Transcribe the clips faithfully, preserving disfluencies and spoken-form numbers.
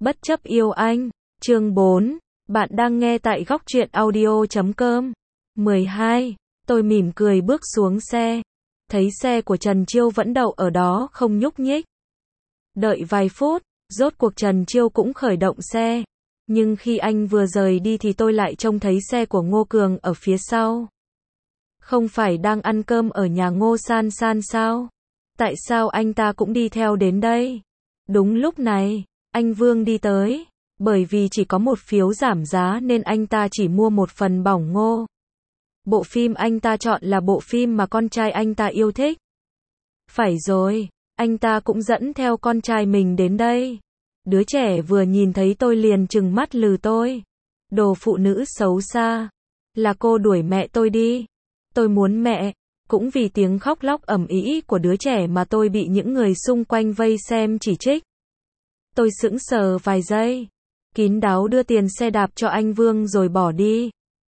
Bất chấp yêu anh. Chương bốn. Bạn đang nghe tại góc truyện audio chấm com. mười hai. Tôi mỉm cười bước xuống xe. Thấy xe của Trần Chiêu vẫn đậu ở đó không nhúc nhích. Đợi vài phút, rốt cuộc Trần Chiêu cũng khởi động xe. Nhưng khi anh vừa rời đi thì tôi lại trông thấy xe của Ngô Cường ở phía sau. Không phải đang ăn cơm ở nhà Ngô San San sao? Tại sao anh ta cũng đi theo đến đây? Đúng lúc này, anh Vương đi tới. Bởi vì chỉ có một phiếu giảm giá nên anh ta chỉ mua một phần bỏng ngô. Bộ phim anh ta chọn là bộ phim mà con trai anh ta yêu thích. Phải rồi, anh ta cũng dẫn theo con trai mình đến đây. Đứa trẻ vừa nhìn thấy tôi liền trừng mắt lừ tôi. Đồ phụ nữ xấu xa. Là cô đuổi mẹ tôi đi. Tôi muốn mẹ. Cũng vì tiếng khóc lóc ầm ĩ của đứa trẻ mà tôi bị những người xung quanh vây xem chỉ trích. Tôi sững sờ vài giây. Kín đáo đưa tiền xe đạp cho anh Vương rồi bỏ đi.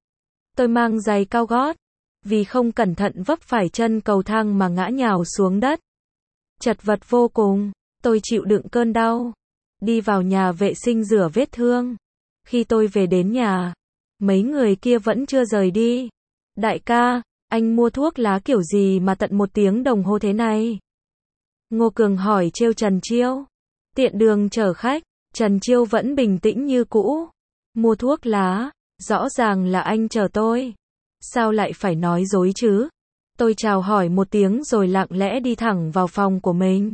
Tôi mang giày cao gót. Vì không cẩn thận vấp phải chân cầu thang mà ngã nhào xuống đất. Chật vật vô cùng. Tôi chịu đựng cơn đau. Đi vào nhà vệ sinh rửa vết thương. Khi tôi về đến nhà, mấy người kia vẫn chưa rời đi. Đại ca, anh mua thuốc lá kiểu gì mà tận một tiếng đồng hồ thế này? Ngô Cường hỏi trêu Trần Chiêu. Tiện đường chở khách, Trần Chiêu vẫn bình tĩnh như cũ. Mua thuốc lá, rõ ràng là anh chờ tôi. Sao lại phải nói dối chứ? Tôi chào hỏi một tiếng rồi lặng lẽ đi thẳng vào phòng của mình.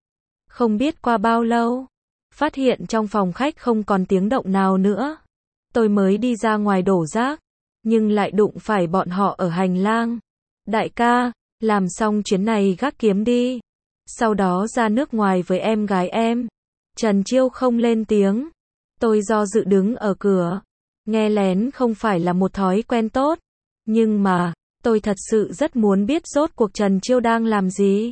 Không biết qua bao lâu, phát hiện trong phòng khách không còn tiếng động nào nữa. Tôi mới đi ra ngoài đổ rác, nhưng lại đụng phải bọn họ ở hành lang. Đại ca, làm xong chuyến này gác kiếm đi. Sau đó ra nước ngoài với em gái em. Trần Chiêu không lên tiếng. Tôi do dự đứng ở cửa. Nghe lén không phải là một thói quen tốt. Nhưng mà, tôi thật sự rất muốn biết rốt cuộc Trần Chiêu đang làm gì.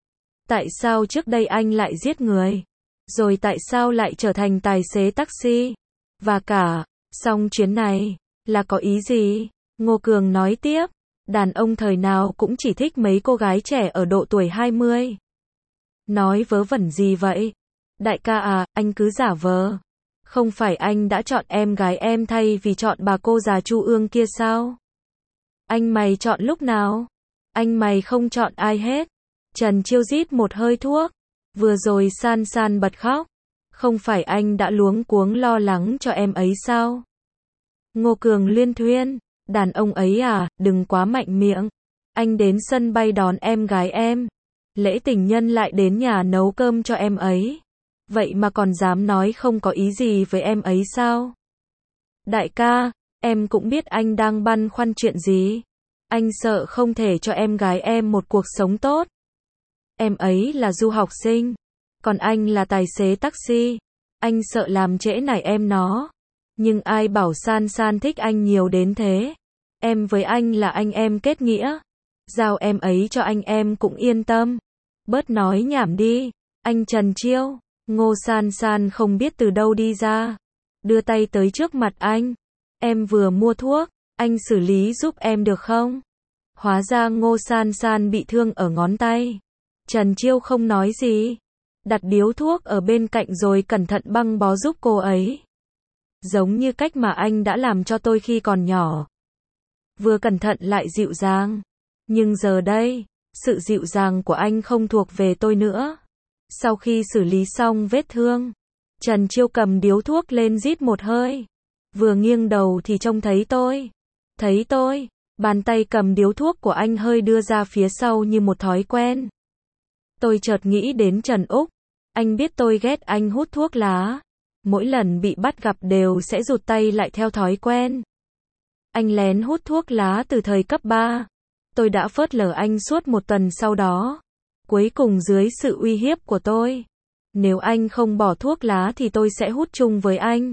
Tại sao trước đây anh lại giết người? Rồi tại sao lại trở thành tài xế taxi? Và cả, xong chuyến này, là có ý gì? Ngô Cường nói tiếp, đàn ông thời nào cũng chỉ thích mấy cô gái trẻ ở độ tuổi hai mươi. Nói vớ vẩn gì vậy? Đại ca à, anh cứ giả vờ. Không phải anh đã chọn em gái em thay vì chọn bà cô già Chu Ương kia sao? Anh mày chọn lúc nào? Anh mày không chọn ai hết. Trần Chiêu rít một hơi thuốc. Vừa rồi San San bật khóc. Không phải anh đã luống cuống lo lắng cho em ấy sao? Ngô Cường liên thuyên. Đàn ông ấy à, đừng quá mạnh miệng. Anh đến sân bay đón em gái em. Lễ tình nhân lại đến nhà nấu cơm cho em ấy. Vậy mà còn dám nói không có ý gì với em ấy sao? Đại ca, em cũng biết anh đang băn khoăn chuyện gì. Anh sợ không thể cho em gái em một cuộc sống tốt. Em ấy là du học sinh. Còn anh là tài xế taxi. Anh sợ làm trễ nải em nó. Nhưng ai bảo San San thích anh nhiều đến thế. Em với anh là anh em kết nghĩa. Giao em ấy cho anh em cũng yên tâm. Bớt nói nhảm đi. Anh Trần Chiêu. Ngô San San không biết từ đâu đi ra. Đưa tay tới trước mặt anh. Em vừa mua thuốc. Anh xử lý giúp em được không? Hóa ra Ngô San San bị thương ở ngón tay. Trần Chiêu không nói gì. Đặt điếu thuốc ở bên cạnh rồi cẩn thận băng bó giúp cô ấy. Giống như cách mà anh đã làm cho tôi khi còn nhỏ. Vừa cẩn thận lại dịu dàng. Nhưng giờ đây, sự dịu dàng của anh không thuộc về tôi nữa. Sau khi xử lý xong vết thương, Trần Chiêu cầm điếu thuốc lên rít một hơi. Vừa nghiêng đầu thì trông thấy tôi. Thấy tôi, bàn tay cầm điếu thuốc của anh hơi đưa ra phía sau như một thói quen. Tôi chợt nghĩ đến Trần Úc. Anh biết tôi ghét anh hút thuốc lá. Mỗi lần bị bắt gặp đều sẽ rụt tay lại theo thói quen. Anh lén hút thuốc lá từ thời cấp ba. Tôi đã phớt lờ anh suốt một tuần sau đó. Cuối cùng dưới sự uy hiếp của tôi, nếu anh không bỏ thuốc lá thì tôi sẽ hút chung với anh.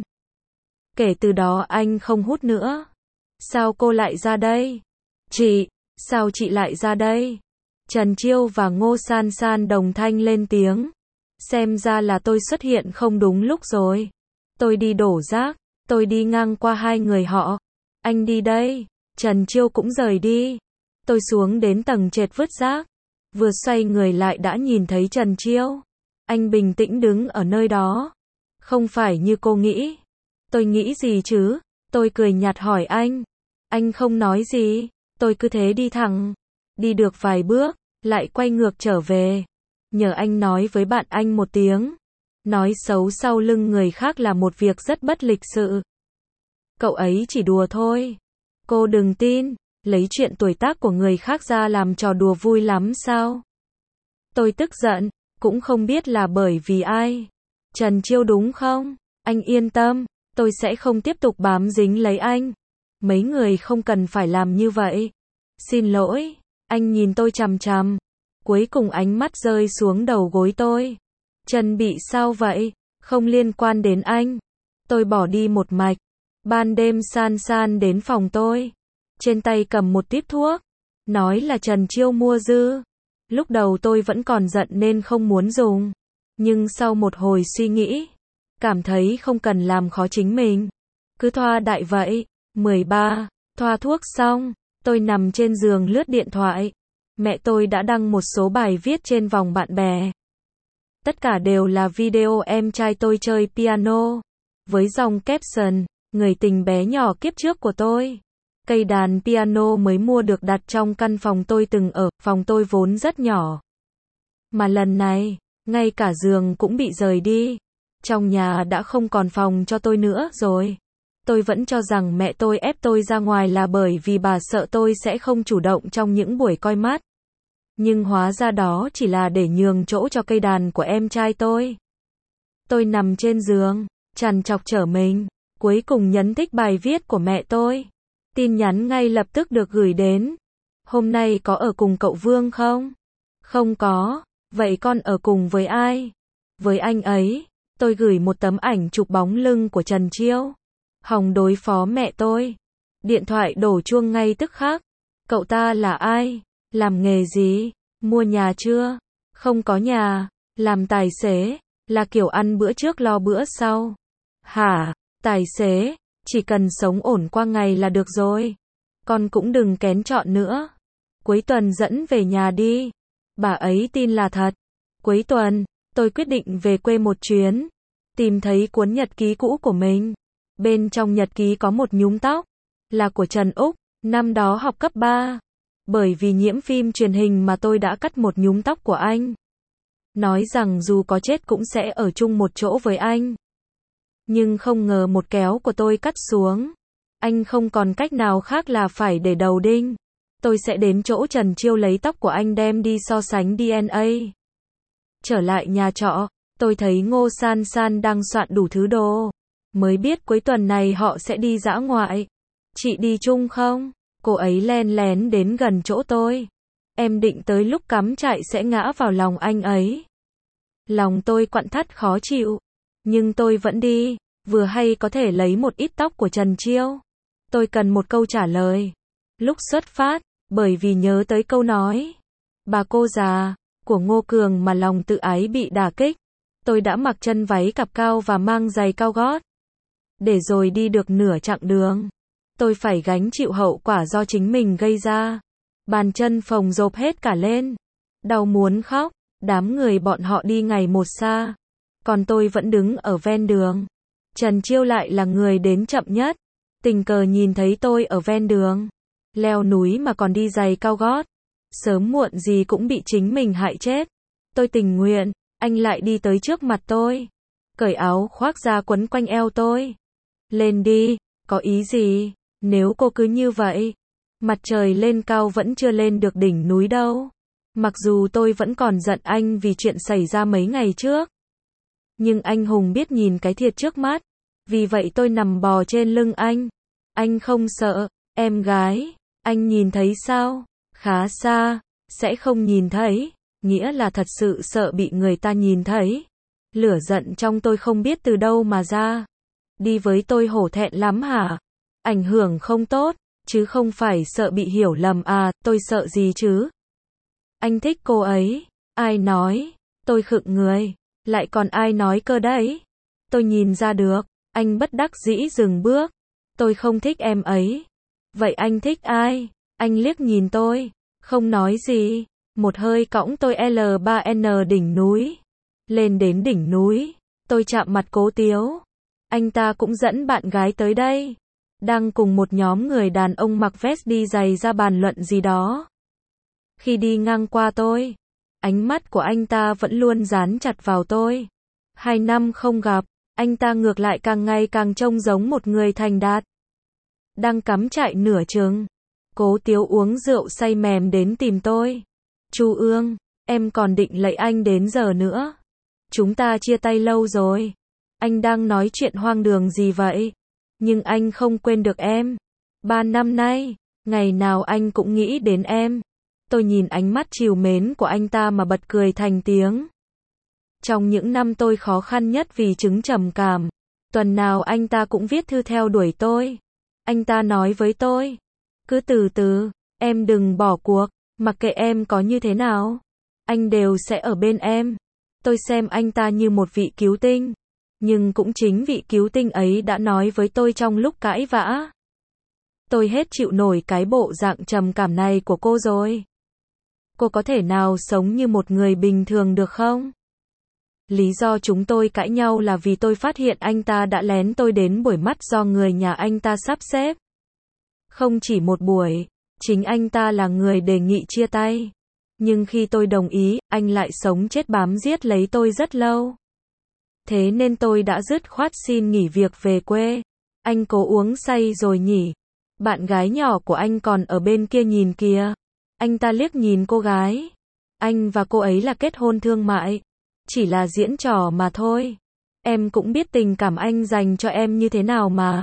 Kể từ đó anh không hút nữa. Sao cô lại ra đây? Chị, sao chị lại ra đây? Trần Chiêu và Ngô San San đồng thanh lên tiếng. Xem ra là tôi xuất hiện không đúng lúc rồi. Tôi đi đổ rác, tôi đi ngang qua hai người họ. Anh đi đây. Trần Chiêu cũng rời đi. Tôi xuống đến tầng trệt vứt rác. Vừa xoay người lại đã nhìn thấy Trần Chiêu. Anh bình tĩnh đứng ở nơi đó. Không phải như cô nghĩ. Tôi nghĩ gì chứ? Tôi cười nhạt hỏi anh. Anh không nói gì. Tôi cứ thế đi thẳng. Đi được vài bước, lại quay ngược trở về. Nhờ anh nói với bạn anh một tiếng. Nói xấu sau lưng người khác là một việc rất bất lịch sự. Cậu ấy chỉ đùa thôi. Cô đừng tin, lấy chuyện tuổi tác của người khác ra làm trò đùa vui lắm sao? Tôi tức giận, cũng không biết là bởi vì ai. Trần Chiêu đúng không? Anh yên tâm, tôi sẽ không tiếp tục bám dính lấy anh. Mấy người không cần phải làm như vậy. Xin lỗi, anh nhìn tôi chằm chằm. Cuối cùng ánh mắt rơi xuống đầu gối tôi. Trần bị sao vậy? Không liên quan đến anh. Tôi bỏ đi một mạch. Ban đêm San San đến phòng tôi. Trên tay cầm một típ thuốc. Nói là Trần Chiêu mua dư. Lúc đầu tôi vẫn còn giận nên không muốn dùng. Nhưng sau một hồi suy nghĩ, cảm thấy không cần làm khó chính mình. Cứ thoa đại vậy. mười ba. Thoa thuốc xong, tôi nằm trên giường lướt điện thoại. Mẹ tôi đã đăng một số bài viết trên vòng bạn bè. Tất cả đều là video em trai tôi chơi piano. Với dòng caption, người tình bé nhỏ kiếp trước của tôi. Cây đàn piano mới mua được đặt trong căn phòng tôi từng ở, phòng tôi vốn rất nhỏ. Mà lần này, ngay cả giường cũng bị rời đi. Trong nhà đã không còn phòng cho tôi nữa rồi. Tôi vẫn cho rằng mẹ tôi ép tôi ra ngoài là bởi vì bà sợ tôi sẽ không chủ động trong những buổi coi mắt. Nhưng hóa ra đó chỉ là để nhường chỗ cho cây đàn của em trai tôi. Tôi nằm trên giường, trằn trọc trở mình, cuối cùng nhấn thích bài viết của mẹ tôi. Tin nhắn ngay lập tức được gửi đến. Hôm nay có ở cùng cậu Vương không? Không có. Vậy con ở cùng với ai? Với anh ấy. Tôi gửi một tấm ảnh chụp bóng lưng của Trần Chiêu. Hòng đối phó mẹ tôi. Điện thoại đổ chuông ngay tức khắc. Cậu ta là ai? Làm nghề gì? Mua nhà chưa? Không có nhà. Làm tài xế. Là kiểu ăn bữa trước lo bữa sau. Hả? Tài xế? Chỉ cần sống ổn qua ngày là được rồi. Con cũng đừng kén chọn nữa. Cuối tuần dẫn về nhà đi. Bà ấy tin là thật. Cuối tuần, tôi quyết định về quê một chuyến. Tìm thấy cuốn nhật ký cũ của mình. Bên trong nhật ký có một nhúm tóc. Là của Trần Úc, năm đó học cấp ba. Bởi vì nhiễm phim truyền hình mà tôi đã cắt một nhúm tóc của anh. Nói rằng dù có chết cũng sẽ ở chung một chỗ với anh. Nhưng không ngờ một kéo của tôi cắt xuống. Anh không còn cách nào khác là phải để đầu đinh. Tôi sẽ đến chỗ Trần Chiêu lấy tóc của anh đem đi so sánh đê en a. Trở lại nhà trọ, tôi thấy Ngô San San đang soạn đủ thứ đồ. Mới biết cuối tuần này họ sẽ đi dã ngoại. Chị đi chung không? Cô ấy len lén đến gần chỗ tôi. Em định tới lúc cắm trại sẽ ngã vào lòng anh ấy. Lòng tôi quặn thắt khó chịu. Nhưng tôi vẫn đi, vừa hay có thể lấy một ít tóc của Trần Chiêu. Tôi cần một câu trả lời. Lúc xuất phát, bởi vì nhớ tới câu nói bà cô già của Ngô Cường mà lòng tự ái bị đả kích. Tôi đã mặc chân váy cạp cao và mang giày cao gót. Để rồi đi được nửa chặng đường, tôi phải gánh chịu hậu quả do chính mình gây ra. Bàn chân phồng rộp hết cả lên. Đau muốn khóc, đám người bọn họ đi ngày một xa. Còn tôi vẫn đứng ở ven đường. Trần Chiêu lại là người đến chậm nhất. Tình cờ nhìn thấy tôi ở ven đường. Leo núi mà còn đi giày cao gót. Sớm muộn gì cũng bị chính mình hại chết. Tôi tình nguyện, anh lại đi tới trước mặt tôi. Cởi áo khoác ra quấn quanh eo tôi. Lên đi, có ý gì? Nếu cô cứ như vậy, mặt trời lên cao vẫn chưa lên được đỉnh núi đâu. Mặc dù tôi vẫn còn giận anh vì chuyện xảy ra mấy ngày trước. Nhưng anh hùng biết nhìn cái thiệt trước mắt. Vì vậy tôi nằm bò trên lưng anh. Anh không sợ, em gái. Anh nhìn thấy sao? Khá xa, sẽ không nhìn thấy. Nghĩa là thật sự sợ bị người ta nhìn thấy. Lửa giận trong tôi không biết từ đâu mà ra. Đi với tôi hổ thẹn lắm hả? Ảnh hưởng không tốt, chứ không phải sợ bị hiểu lầm à, tôi sợ gì chứ? Anh thích cô ấy. Ai nói? Tôi khựng người. Lại còn ai nói cơ đấy? Tôi nhìn ra được. Anh bất đắc dĩ dừng bước. Tôi không thích em ấy. Vậy anh thích ai? Anh liếc nhìn tôi. Không nói gì. Một hơi cõng tôi L ba N đỉnh núi. Lên đến đỉnh núi. Tôi chạm mặt Cố Tiếu. Anh ta cũng dẫn bạn gái tới đây. Đang cùng một nhóm người đàn ông mặc vest đi giày ra bàn luận gì đó. Khi đi ngang qua tôi, ánh mắt của anh ta vẫn luôn dán chặt vào tôi. Hai năm không gặp, anh ta ngược lại càng ngày càng trông giống một người thành đạt. Đang cắm trại nửa chừng, Cố Tiếu uống rượu say mềm đến tìm tôi. Chu Ương, em còn định lấy anh đến giờ nữa. Chúng ta chia tay lâu rồi. Anh đang nói chuyện hoang đường gì vậy? Nhưng anh không quên được em. Ba năm nay, ngày nào anh cũng nghĩ đến em. Tôi nhìn ánh mắt trìu mến của anh ta mà bật cười thành tiếng. Trong những năm tôi khó khăn nhất vì chứng trầm cảm, tuần nào anh ta cũng viết thư theo đuổi tôi. Anh ta nói với tôi, cứ từ từ, em đừng bỏ cuộc, mặc kệ em có như thế nào, anh đều sẽ ở bên em. Tôi xem anh ta như một vị cứu tinh, nhưng cũng chính vị cứu tinh ấy đã nói với tôi trong lúc cãi vã. Tôi hết chịu nổi cái bộ dạng trầm cảm này của cô rồi. Cô có thể nào sống như một người bình thường được không? Lý do chúng tôi cãi nhau là vì tôi phát hiện anh ta đã lén tôi đến buổi mắt do người nhà anh ta sắp xếp. Không chỉ một buổi, chính anh ta là người đề nghị chia tay. Nhưng khi tôi đồng ý, anh lại sống chết bám giết lấy tôi rất lâu. Thế nên tôi đã dứt khoát xin nghỉ việc về quê. Anh cố uống say rồi nhỉ? Bạn gái nhỏ của anh còn ở bên kia nhìn kìa. Anh ta liếc nhìn cô gái. Anh và cô ấy là kết hôn thương mại. Chỉ là diễn trò mà thôi. Em cũng biết tình cảm anh dành cho em như thế nào mà.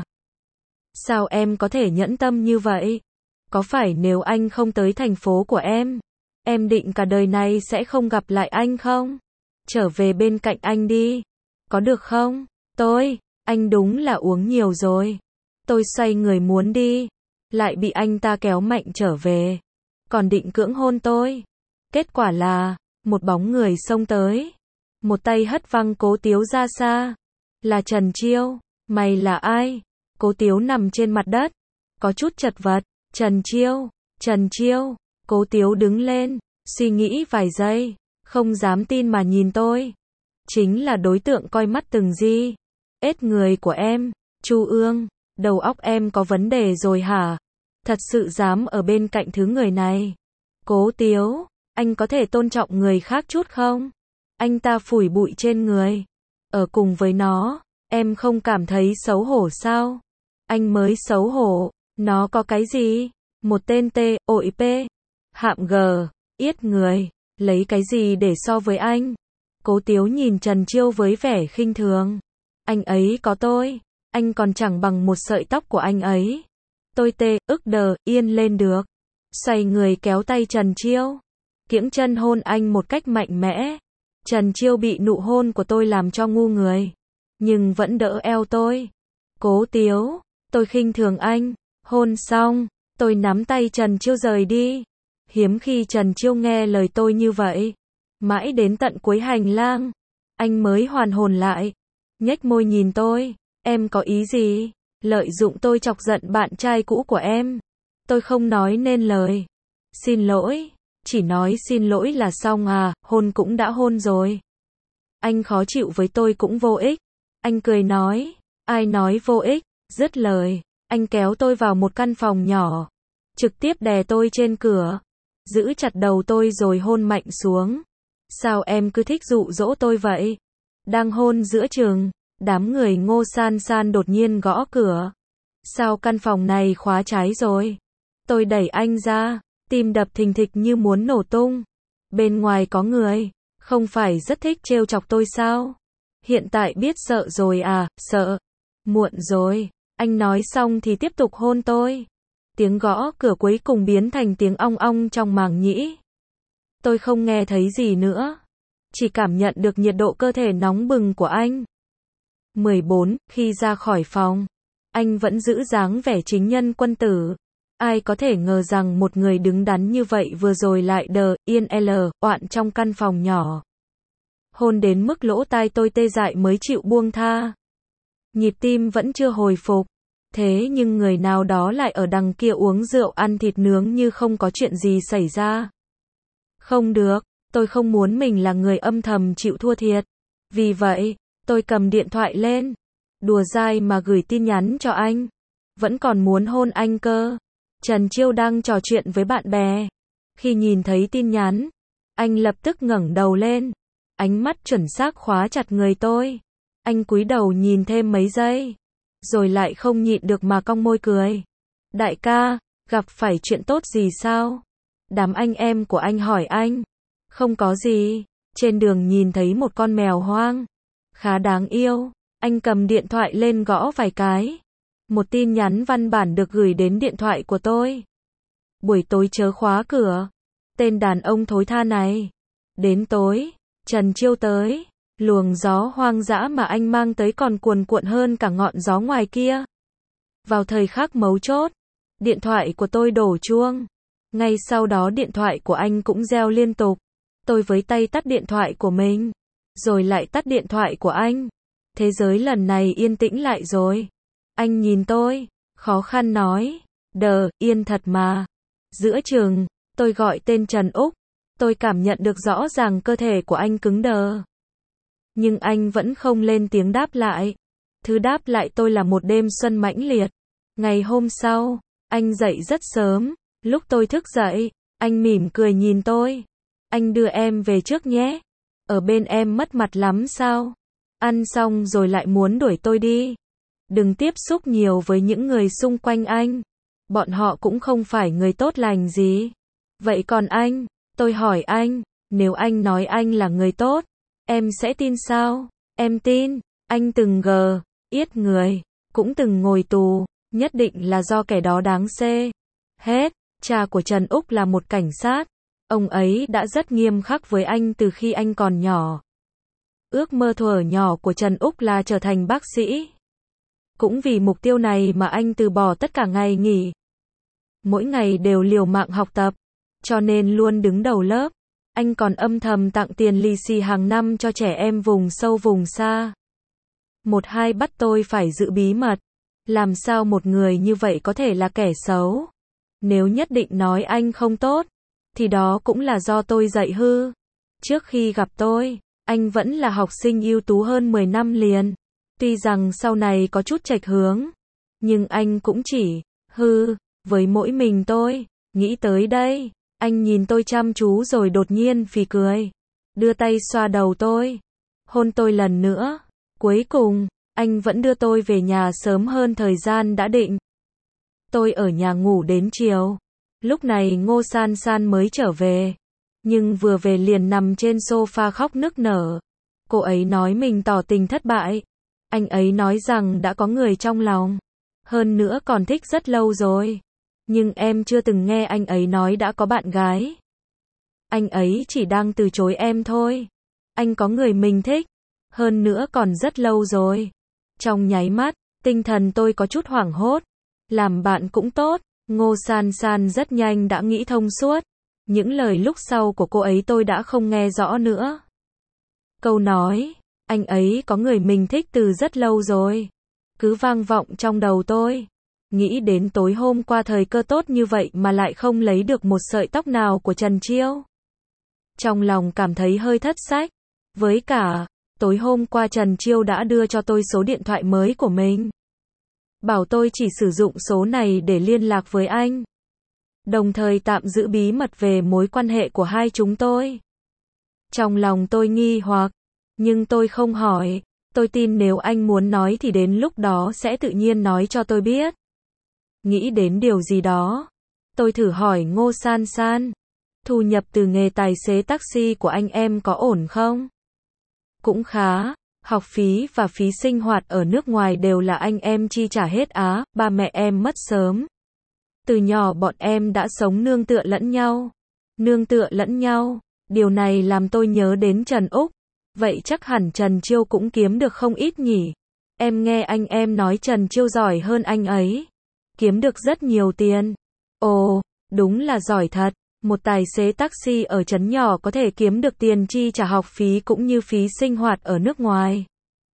Sao em có thể nhẫn tâm như vậy? Có phải nếu anh không tới thành phố của em, em định cả đời này sẽ không gặp lại anh không? Trở về bên cạnh anh đi. Có được không? Tôi, anh đúng là uống nhiều rồi. Tôi xoay người muốn đi, lại bị anh ta kéo mạnh trở về. Còn định cưỡng hôn tôi. Kết quả là, một bóng người xông tới. Một tay hất văng Cố Tiếu ra xa. Là Trần Chiêu. Mày là ai? Cố Tiếu nằm trên mặt đất, có chút chật vật. Trần Chiêu, Trần Chiêu. Cố Tiếu đứng lên, suy nghĩ vài giây, không dám tin mà nhìn tôi. Chính là đối tượng coi mắt từng gi. Ết người của em. Chu Ương, đầu óc em có vấn đề rồi hả? Thật sự dám ở bên cạnh thứ người này. Cố Tiếu, anh có thể tôn trọng người khác chút không? Anh ta phủi bụi trên người. Ở cùng với nó, em không cảm thấy xấu hổ sao? Anh mới xấu hổ. Nó có cái gì? Một tên T, ội P, hạm G, yết người. Lấy cái gì để so với anh? Cố Tiếu nhìn Trần Chiêu với vẻ khinh thường. Anh ấy có tôi, anh còn chẳng bằng một sợi tóc của anh ấy. Tôi tê, ức đờ, yên lên được. Xoay người kéo tay Trần Chiêu. Kiễng chân hôn anh một cách mạnh mẽ. Trần Chiêu bị nụ hôn của tôi làm cho ngu người. Nhưng vẫn đỡ eo tôi. Cố Tiếu, tôi khinh thường anh. Hôn xong, tôi nắm tay Trần Chiêu rời đi. Hiếm khi Trần Chiêu nghe lời tôi như vậy. Mãi đến tận cuối hành lang, anh mới hoàn hồn lại. Nhếch môi nhìn tôi. Em có ý gì? Lợi dụng tôi chọc giận bạn trai cũ của em. Tôi không nói nên lời. Xin lỗi. Chỉ nói xin lỗi là xong à, hôn cũng đã hôn rồi. Anh khó chịu với tôi cũng vô ích. Anh cười nói. Ai nói vô ích? Dứt lời, anh kéo tôi vào một căn phòng nhỏ. Trực tiếp đè tôi trên cửa. Giữ chặt đầu tôi rồi hôn mạnh xuống. Sao em cứ thích dụ dỗ tôi vậy? Đang hôn giữa chừng, đám người Ngô San San đột nhiên gõ cửa. Sao căn phòng này khóa trái rồi? Tôi đẩy anh ra, tim đập thình thịch như muốn nổ tung. Bên ngoài có người, không phải rất thích trêu chọc tôi sao? Hiện tại biết sợ rồi à? Sợ. Muộn rồi. Anh nói xong thì tiếp tục hôn tôi. Tiếng gõ cửa cuối cùng biến thành tiếng ong ong trong màng nhĩ. Tôi không nghe thấy gì nữa. Chỉ cảm nhận được nhiệt độ cơ thể nóng bừng của anh. mười bốn. Khi ra khỏi phòng, anh vẫn giữ dáng vẻ chính nhân quân tử. Ai có thể ngờ rằng một người đứng đắn như vậy vừa rồi lại đờ, yên l, oạn trong căn phòng nhỏ. Hôn đến mức lỗ tai tôi tê dại mới chịu buông tha. Nhịp tim vẫn chưa hồi phục. Thế nhưng người nào đó lại ở đằng kia uống rượu ăn thịt nướng như không có chuyện gì xảy ra. Không được, tôi không muốn mình là người âm thầm chịu thua thiệt. Vì vậy, Tôi cầm điện thoại lên. Đùa dai mà gửi tin nhắn cho anh. Vẫn còn muốn hôn anh cơ. Trần Chiêu đang trò chuyện với bạn bè. Khi nhìn thấy tin nhắn, anh lập tức ngẩng đầu lên. Ánh mắt chuẩn xác khóa chặt người tôi. Anh cúi đầu nhìn thêm mấy giây. Rồi lại không nhịn được mà cong môi cười. Đại ca, gặp phải chuyện tốt gì sao? Đám anh em của anh hỏi anh. Không có gì. Trên đường nhìn thấy một con mèo hoang. Khá đáng yêu. Anh cầm điện thoại lên gõ vài cái. Một tin nhắn văn bản được gửi đến điện thoại của tôi. Buổi tối chớ khóa cửa. Tên đàn ông thối tha này. Đến tối, Trần Chiêu tới. Luồng gió hoang dã mà anh mang tới còn cuồn cuộn hơn cả ngọn gió ngoài kia. Vào thời khắc mấu chốt, điện thoại của tôi đổ chuông. Ngay sau đó điện thoại của anh cũng reo liên tục. Tôi với tay tắt điện thoại của mình. Rồi lại tắt điện thoại của anh. Thế giới lần này yên tĩnh lại rồi. Anh nhìn tôi, khó khăn nói. Đờ, yên thật mà. Giữa chừng, tôi gọi tên Trần Úc. Tôi cảm nhận được rõ ràng cơ thể của anh cứng đờ. Nhưng anh vẫn không lên tiếng đáp lại. Thứ đáp lại tôi là một đêm xuân mãnh liệt. Ngày hôm sau, anh dậy rất sớm. Lúc tôi thức dậy, anh mỉm cười nhìn tôi. Anh đưa em về trước nhé. Ở bên em mất mặt lắm sao? Ăn xong rồi lại muốn đuổi tôi đi. Đừng tiếp xúc nhiều với những người xung quanh anh. Bọn họ cũng không phải người tốt lành gì. Vậy còn anh? Tôi hỏi anh, nếu anh nói anh là người tốt, em sẽ tin sao? Em tin, anh từng gờ, yết người, cũng từng ngồi tù, nhất định là do kẻ đó đáng xê. Hết, cha của Trần Úc là một cảnh sát. Ông ấy đã rất nghiêm khắc với anh từ khi anh còn nhỏ. Ước mơ thuở nhỏ của Trần Úc là trở thành bác sĩ. Cũng vì mục tiêu này mà anh từ bỏ tất cả ngày nghỉ. Mỗi ngày đều liều mạng học tập, cho nên luôn đứng đầu lớp. Anh còn âm thầm tặng tiền lì xì hàng năm cho trẻ em vùng sâu vùng xa. Một hai bắt tôi phải giữ bí mật. Làm sao một người như vậy có thể là kẻ xấu? Nếu nhất định nói anh không tốt, thì đó cũng là do tôi dạy hư. Trước khi gặp tôi, anh vẫn là học sinh ưu tú hơn mười năm liền. Tuy rằng sau này có chút chệch hướng, nhưng anh cũng chỉ hư với mỗi mình tôi. Nghĩ tới đây, anh nhìn tôi chăm chú rồi đột nhiên phì cười, đưa tay xoa đầu tôi, hôn tôi lần nữa. Cuối cùng, anh vẫn đưa tôi về nhà sớm hơn thời gian đã định. Tôi ở nhà ngủ đến chiều. Lúc này Ngô San San mới trở về, nhưng vừa về liền nằm trên sofa khóc nức nở. Cô ấy nói mình tỏ tình thất bại. Anh ấy nói rằng đã có người trong lòng, hơn nữa còn thích rất lâu rồi. Nhưng em chưa từng nghe anh ấy nói đã có bạn gái. Anh ấy chỉ đang từ chối em thôi. Anh có người mình thích, hơn nữa còn rất lâu rồi. Trong nháy mắt, tinh thần tôi có chút hoảng hốt. Làm bạn cũng tốt. Ngô San San rất nhanh đã nghĩ thông suốt. Những lời lúc sau của cô ấy tôi đã không nghe rõ nữa. Câu nói, anh ấy có người mình thích từ rất lâu rồi, cứ vang vọng trong đầu tôi. Nghĩ đến tối hôm qua thời cơ tốt như vậy mà lại không lấy được một sợi tóc nào của Trần Chiêu. Trong lòng cảm thấy hơi thất sách. Với cả, tối hôm qua Trần Chiêu đã đưa cho tôi số điện thoại mới của mình. Bảo tôi chỉ sử dụng số này để liên lạc với anh. Đồng thời tạm giữ bí mật về mối quan hệ của hai chúng tôi. Trong lòng tôi nghi hoặc, nhưng tôi không hỏi. Tôi tin nếu anh muốn nói thì đến lúc đó sẽ tự nhiên nói cho tôi biết. Nghĩ đến điều gì đó, tôi thử hỏi Ngô San San, thu nhập từ nghề tài xế taxi của anh em có ổn không? Cũng khá, học phí và phí sinh hoạt ở nước ngoài đều là anh em chi trả hết á, ba mẹ em mất sớm. Từ nhỏ bọn em đã sống nương tựa lẫn nhau. Nương tựa lẫn nhau, điều này làm tôi nhớ đến Trần Úc. Vậy chắc hẳn Trần Chiêu cũng kiếm được không ít nhỉ? Em nghe anh em nói Trần Chiêu giỏi hơn anh ấy. Kiếm được rất nhiều tiền. Ồ, đúng là giỏi thật. Một tài xế taxi ở trấn nhỏ có thể kiếm được tiền chi trả học phí cũng như phí sinh hoạt ở nước ngoài.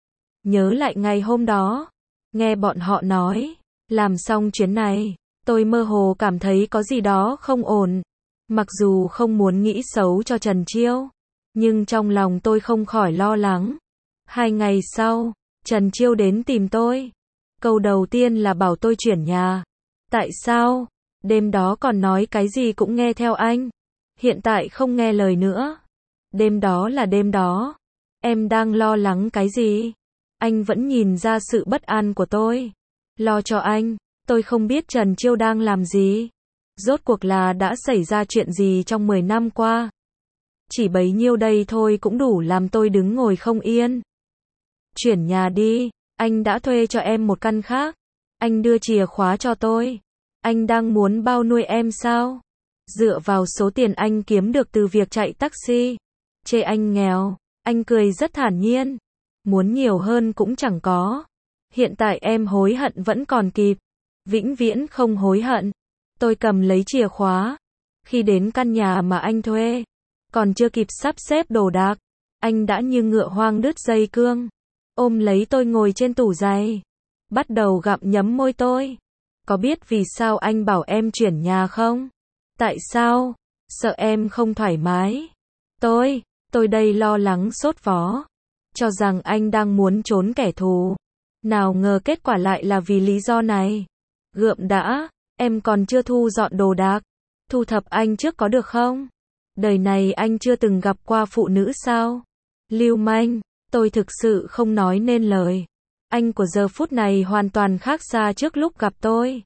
Nhớ lại ngày hôm đó, nghe bọn họ nói, làm xong chuyến này, tôi mơ hồ cảm thấy có gì đó không ổn. Mặc dù không muốn nghĩ xấu cho Trần Chiêu, nhưng trong lòng tôi không khỏi lo lắng. Hai ngày sau, Trần Chiêu đến tìm tôi. Câu đầu tiên là bảo tôi chuyển nhà. Tại sao? Đêm đó còn nói cái gì cũng nghe theo anh. Hiện tại không nghe lời nữa. Đêm đó là đêm đó. Em đang lo lắng cái gì? Anh vẫn nhìn ra sự bất an của tôi. Lo cho anh, tôi không biết Trần Chiêu đang làm gì. Rốt cuộc là đã xảy ra chuyện gì trong mười năm qua. Chỉ bấy nhiêu đây thôi cũng đủ làm tôi đứng ngồi không yên. Chuyển nhà đi, anh đã thuê cho em một căn khác. Anh đưa chìa khóa cho tôi. Anh đang muốn bao nuôi em sao? Dựa vào số tiền anh kiếm được từ việc chạy taxi. Chê anh nghèo, anh cười rất thản nhiên. Muốn nhiều hơn cũng chẳng có. Hiện tại em hối hận vẫn còn kịp. Vĩnh viễn không hối hận. Tôi cầm lấy chìa khóa. Khi đến căn nhà mà anh thuê, còn chưa kịp sắp xếp đồ đạc, anh đã như ngựa hoang đứt dây cương. Ôm lấy tôi ngồi trên tủ giày. Bắt đầu gặm nhấm môi tôi. Có biết vì sao anh bảo em chuyển nhà không? Tại sao? Sợ em không thoải mái. Tôi, tôi đây lo lắng sốt vó. Cho rằng anh đang muốn trốn kẻ thù. Nào ngờ kết quả lại là vì lý do này. Gượm đã, em còn chưa thu dọn đồ đạc. Thu thập anh trước có được không? Đời này anh chưa từng gặp qua phụ nữ sao? Lưu manh, tôi thực sự không nói nên lời. Anh của giờ phút này hoàn toàn khác xa trước lúc gặp tôi.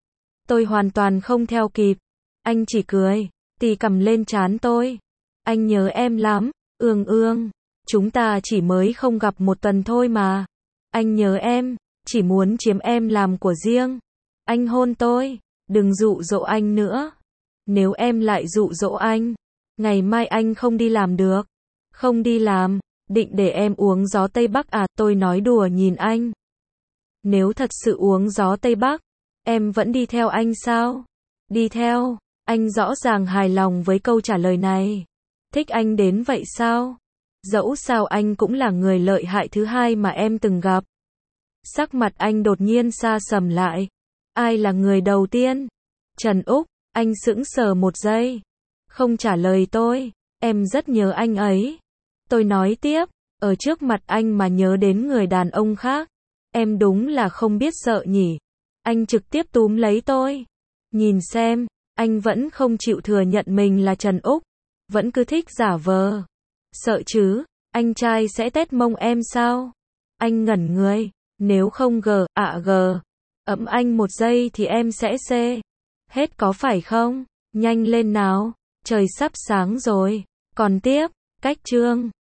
Tôi hoàn toàn không theo kịp. Anh chỉ cười, tì cầm lên trán tôi. Anh nhớ em lắm, ương ương. Chúng ta chỉ mới không gặp một tuần thôi mà. Anh nhớ em, chỉ muốn chiếm em làm của riêng. Anh hôn tôi, đừng dụ dỗ anh nữa. Nếu em lại dụ dỗ anh, ngày mai anh không đi làm được. Không đi làm, định để em uống gió Tây Bắc à? Tôi nói đùa nhìn anh. Nếu thật sự uống gió Tây Bắc, em vẫn đi theo anh sao? Đi theo, anh rõ ràng hài lòng với câu trả lời này. Thích anh đến vậy sao? Dẫu sao anh cũng là người lợi hại thứ hai mà em từng gặp. Sắc mặt anh đột nhiên sa sầm lại. Ai là người đầu tiên? Trần Úc, anh sững sờ một giây. Không trả lời tôi. Em rất nhớ anh ấy. Tôi nói tiếp, ở trước mặt anh mà nhớ đến người đàn ông khác. Em đúng là không biết sợ nhỉ. Anh trực tiếp túm lấy tôi. Nhìn xem, anh vẫn không chịu thừa nhận mình là Trần Úc. Vẫn cứ thích giả vờ. Sợ chứ, anh trai sẽ tét mông em sao? Anh ngẩn người, nếu không gờ, ạ à gờ. Ấm anh một giây thì em sẽ xê. Hết có phải không? Nhanh lên nào, trời sắp sáng rồi. Còn tiếp, cách chương.